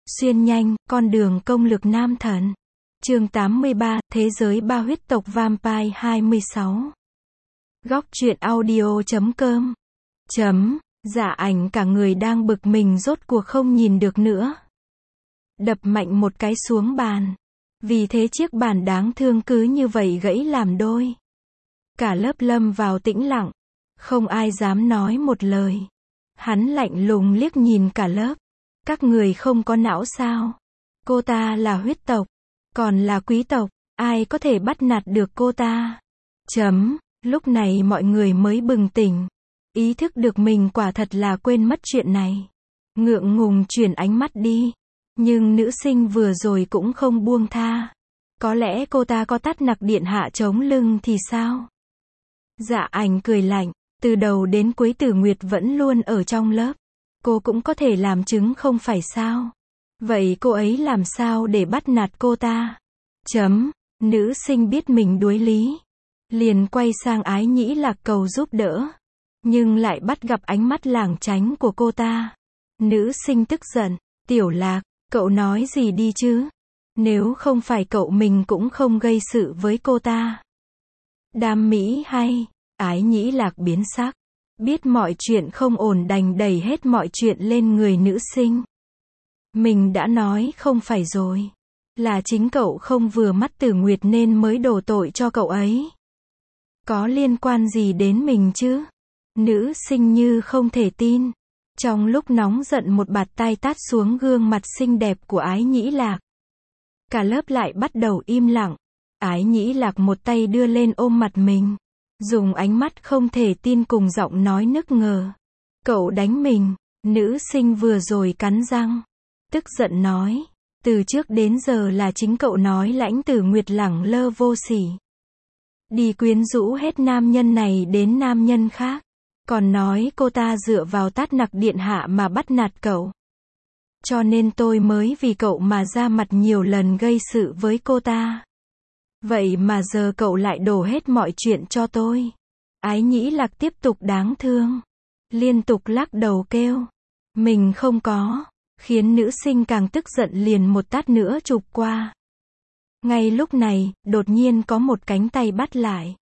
Xuyên nhanh, con đường công lực nam thần. Chương 83, Thế giới ba huyết tộc Vampire 26. Góc truyện audio.com. Dạ Ảnh cả người đang bực mình rốt cuộc không nhìn được nữa. Đập mạnh một cái xuống bàn. Vì thế chiếc bàn đáng thương cứ như vậy gãy làm đôi. Cả lớp lâm vào tĩnh lặng. Không ai dám nói một lời. Hắn lạnh lùng liếc nhìn cả lớp. Các người không có não sao? Cô ta là huyết tộc, còn là quý tộc, ai có thể bắt nạt được cô ta? Lúc này mọi người mới bừng tỉnh. Ý thức được mình quả thật là quên mất chuyện này. Ngượng ngùng chuyển ánh mắt đi. Nhưng nữ sinh vừa rồi cũng không buông tha. Có lẽ cô ta có tát nặc điện hạ chống lưng thì sao? Dạ Ảnh cười lạnh. Từ đầu đến cuối Tử Nguyệt vẫn luôn ở trong lớp. Cô cũng có thể làm chứng không phải sao? Vậy cô ấy làm sao để bắt nạt cô ta? Nữ sinh biết mình đuối lý. Liền quay sang Ái Nhĩ Lạc cầu giúp đỡ. Nhưng lại bắt gặp ánh mắt lảng tránh của cô ta. Nữ sinh tức giận. Tiểu Lạc, cậu nói gì đi chứ? Nếu không phải cậu mình cũng không gây sự với cô ta. Đam mỹ hay? Ái Nhĩ Lạc biến sắc. Biết mọi chuyện không ổn đành đẩy hết mọi chuyện lên người nữ sinh. Mình đã nói không phải rồi. Là chính cậu không vừa mắt Tử Nguyệt nên mới đổ tội cho cậu ấy. Có liên quan gì đến mình chứ? Nữ sinh như không thể tin. Trong lúc nóng giận một bạt tai tát xuống gương mặt xinh đẹp của Ái Nhĩ Lạc. Cả lớp lại bắt đầu im lặng. Ái Nhĩ Lạc một tay đưa lên ôm mặt mình. Dùng ánh mắt không thể tin cùng giọng nói nức ngờ. Cậu đánh mình. Nữ sinh vừa rồi cắn răng. Tức giận nói. Từ trước đến giờ là chính cậu nói Lãnh Tử Nguyệt lẳng lơ vô sỉ. Đi quyến rũ hết nam nhân này đến nam nhân khác. Còn nói cô ta dựa vào tát nặc điện hạ mà bắt nạt cậu. Cho nên tôi mới vì cậu mà ra mặt nhiều lần gây sự với cô ta. Vậy mà giờ cậu lại đổ hết mọi chuyện cho tôi. Ái Nhĩ Lạc tiếp tục đáng thương. Liên tục lắc đầu kêu. Mình không có. Khiến nữ sinh càng tức giận liền một tát nữa chụp qua. Ngay lúc này, đột nhiên có một cánh tay bắt lại.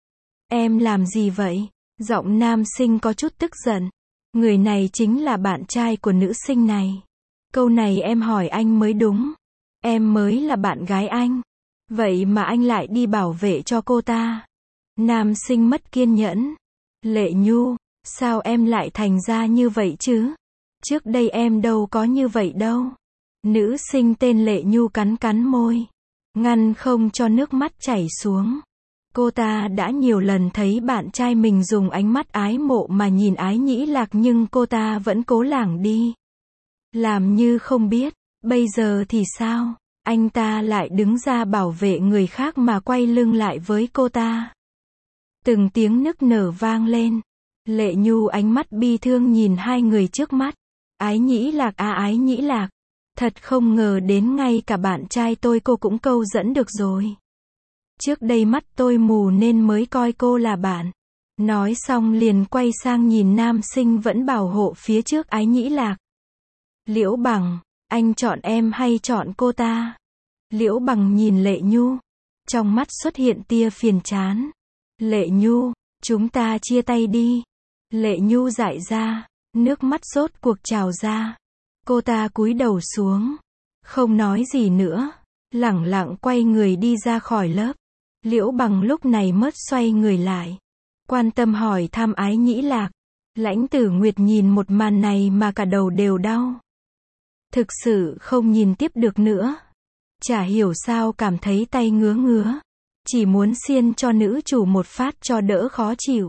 Em làm gì vậy? Giọng nam sinh có chút tức giận. Người này chính là bạn trai của nữ sinh này. Câu này em hỏi anh mới đúng. Em mới là bạn gái anh. Vậy mà anh lại đi bảo vệ cho cô ta. Nam sinh mất kiên nhẫn. Lệ Nhu, sao em lại thành ra như vậy chứ? Trước đây em đâu có như vậy đâu. Nữ sinh tên Lệ Nhu cắn cắn môi. Ngăn không cho nước mắt chảy xuống. Cô ta đã nhiều lần thấy bạn trai mình dùng ánh mắt ái mộ mà nhìn Ái Nhĩ Lạc nhưng cô ta vẫn cố lảng đi. Làm như không biết. Bây giờ thì sao? Anh ta lại đứng ra bảo vệ người khác mà quay lưng lại với cô ta. Từng tiếng nức nở vang lên. Lệ Nhu ánh mắt bi thương nhìn hai người trước mắt. Ái Nhĩ Lạc à, Ái Nhĩ Lạc. Thật không ngờ đến ngay cả bạn trai tôi cô cũng câu dẫn được rồi. Trước đây mắt tôi mù nên mới coi cô là bạn. Nói xong liền quay sang nhìn nam sinh vẫn bảo hộ phía trước Ái Nhĩ Lạc. Liễu Bằng, anh chọn em hay chọn cô ta? Liễu Bằng nhìn Lệ Nhu. Trong mắt xuất hiện tia phiền chán. Lệ Nhu, chúng ta chia tay đi. Lệ Nhu dại ra. Nước mắt rốt cuộc trào ra. Cô ta cúi đầu xuống. Không nói gì nữa. Lẳng lặng quay người đi ra khỏi lớp. Liễu Bằng lúc này mới xoay người lại. Quan tâm hỏi thăm Ái Nhĩ Lạc. Lãnh Tử Nguyệt nhìn một màn này mà cả đầu đều đau. Thực sự không nhìn tiếp được nữa. Chả hiểu sao cảm thấy tay ngứa ngứa. Chỉ muốn xiên cho nữ chủ một phát cho đỡ khó chịu.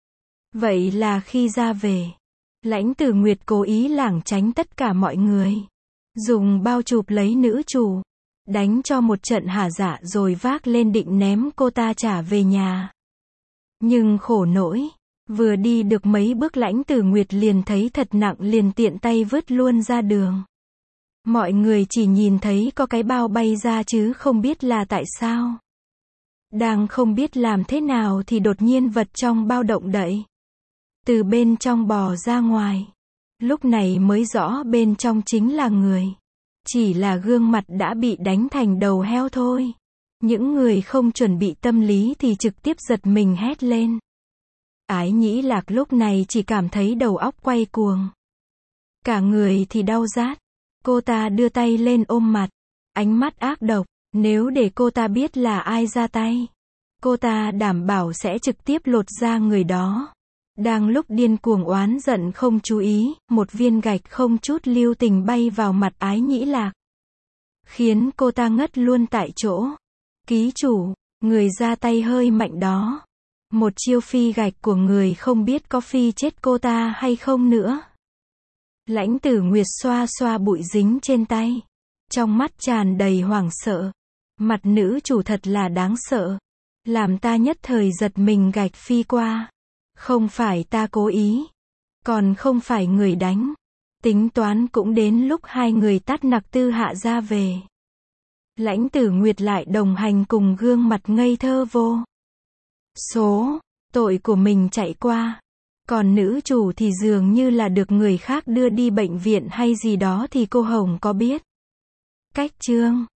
Vậy là khi ra về. Lãnh Tử Nguyệt cố ý lảng tránh tất cả mọi người. Dùng bao chụp lấy nữ chủ. Đánh cho một trận hả dạ rồi vác lên định ném cô ta trả về nhà. Nhưng khổ nỗi. Vừa đi được mấy bước Lãnh Tử Nguyệt liền thấy thật nặng liền tiện tay vứt luôn ra đường. Mọi người chỉ nhìn thấy có cái bao bay ra chứ không biết là tại sao. Đang không biết làm thế nào thì đột nhiên vật trong bao động đậy. Từ bên trong bò ra ngoài. Lúc này mới rõ bên trong chính là người. Chỉ là gương mặt đã bị đánh thành đầu heo thôi. Những người không chuẩn bị tâm lý thì trực tiếp giật mình hét lên. Ái Nhĩ Lạc lúc này chỉ cảm thấy đầu óc quay cuồng. Cả người thì đau rát. Cô ta đưa tay lên ôm mặt. Ánh mắt ác độc. Nếu để cô ta biết là ai ra tay, cô ta đảm bảo sẽ trực tiếp lột da người đó. Đang lúc điên cuồng oán giận không chú ý, một viên gạch không chút lưu tình bay vào mặt Ái Nhĩ Lạc, khiến cô ta ngất luôn tại chỗ. Ký chủ, người ra tay hơi mạnh đó. Một chiêu phi gạch của người không biết có phi chết cô ta hay không nữa. Lãnh Tử Nguyệt xoa xoa bụi dính trên tay. Trong mắt tràn đầy hoảng sợ. Mặt nữ chủ thật là đáng sợ. Làm ta nhất thời giật mình gạch phi qua. Không phải ta cố ý. Còn không phải người đánh. Tính toán cũng đến lúc hai người tát nặc Tư Hạ ra về. Lãnh Tử Nguyệt lại đồng hành cùng gương mặt ngây thơ vô số tội của mình chạy qua. Còn nữ chủ thì dường như là được người khác đưa đi bệnh viện hay gì đó thì cô Hồng có biết. Cách chương